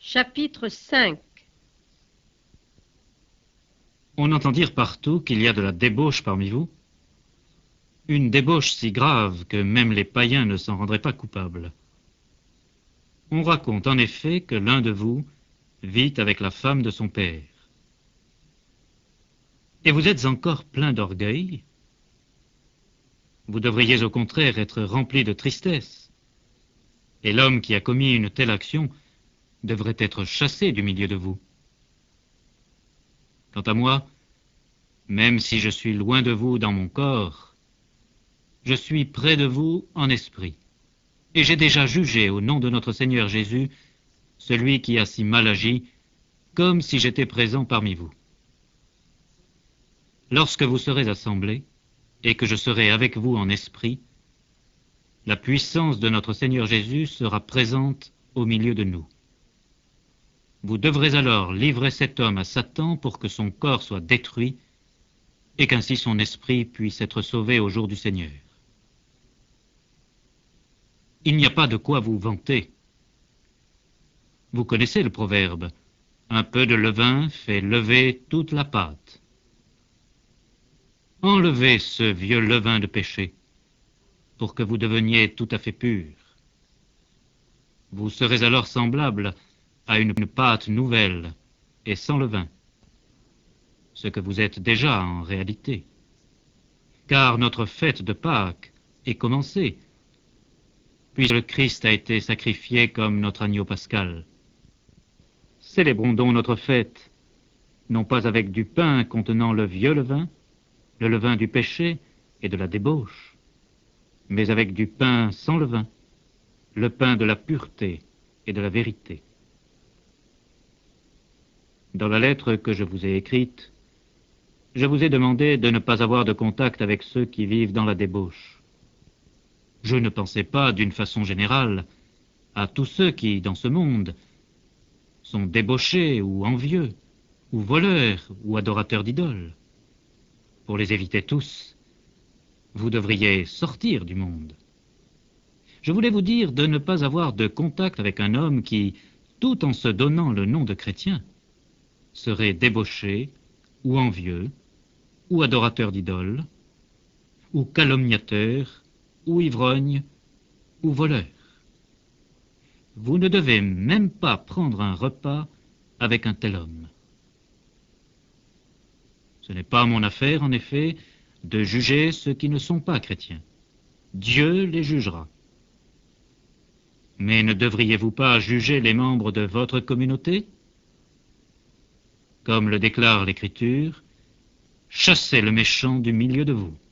Chapitre 5. On entend dire partout qu'il y a de la débauche parmi vous. Une débauche si grave que même les païens ne s'en rendraient pas coupables. On raconte en effet que l'un de vous vit avec la femme de son père. Et vous êtes encore plein d'orgueil. Vous devriez au contraire être rempli de tristesse. Et l'homme qui a commis une telle action devrait être chassé du milieu de vous. Quant à moi, même si je suis loin de vous dans mon corps, je suis près de vous en esprit. Et j'ai déjà jugé au nom de notre Seigneur Jésus celui qui a si mal agi, comme si j'étais présent parmi vous. Lorsque vous serez assemblés, et que je serai avec vous en esprit, la puissance de notre Seigneur Jésus sera présente au milieu de nous. Vous devrez alors livrer cet homme à Satan pour que son corps soit détruit et qu'ainsi son esprit puisse être sauvé au jour du Seigneur. Il n'y a pas de quoi vous vanter. Vous connaissez le proverbe, un peu de levain fait lever toute la pâte. Enlevez ce vieux levain de péché pour que vous deveniez tout à fait pur. Vous serez alors semblable à une pâte nouvelle et sans levain, ce que vous êtes déjà en réalité. Car notre fête de Pâques est commencée, puisque le Christ a été sacrifié comme notre agneau pascal. Célébrons donc notre fête, non pas avec du pain contenant le vieux levain, le levain du péché et de la débauche, mais avec du pain sans levain, le pain de la pureté et de la vérité. Dans la lettre que je vous ai écrite, je vous ai demandé de ne pas avoir de contact avec ceux qui vivent dans la débauche. Je ne pensais pas, d'une façon générale, à tous ceux qui, dans ce monde, sont débauchés ou envieux, ou voleurs, ou adorateurs d'idoles. Pour les éviter tous, vous devriez sortir du monde. Je voulais vous dire de ne pas avoir de contact avec un homme qui, tout en se donnant le nom de chrétien, serait débauché, ou envieux, ou adorateur d'idoles, ou calomniateur, ou ivrogne, ou voleur. Vous ne devez même pas prendre un repas avec un tel homme. Ce n'est pas mon affaire, en effet, de juger ceux qui ne sont pas chrétiens. Dieu les jugera. Mais ne devriez-vous pas juger les membres de votre communauté? Comme le déclare l'Écriture, chassez le méchant du milieu de vous.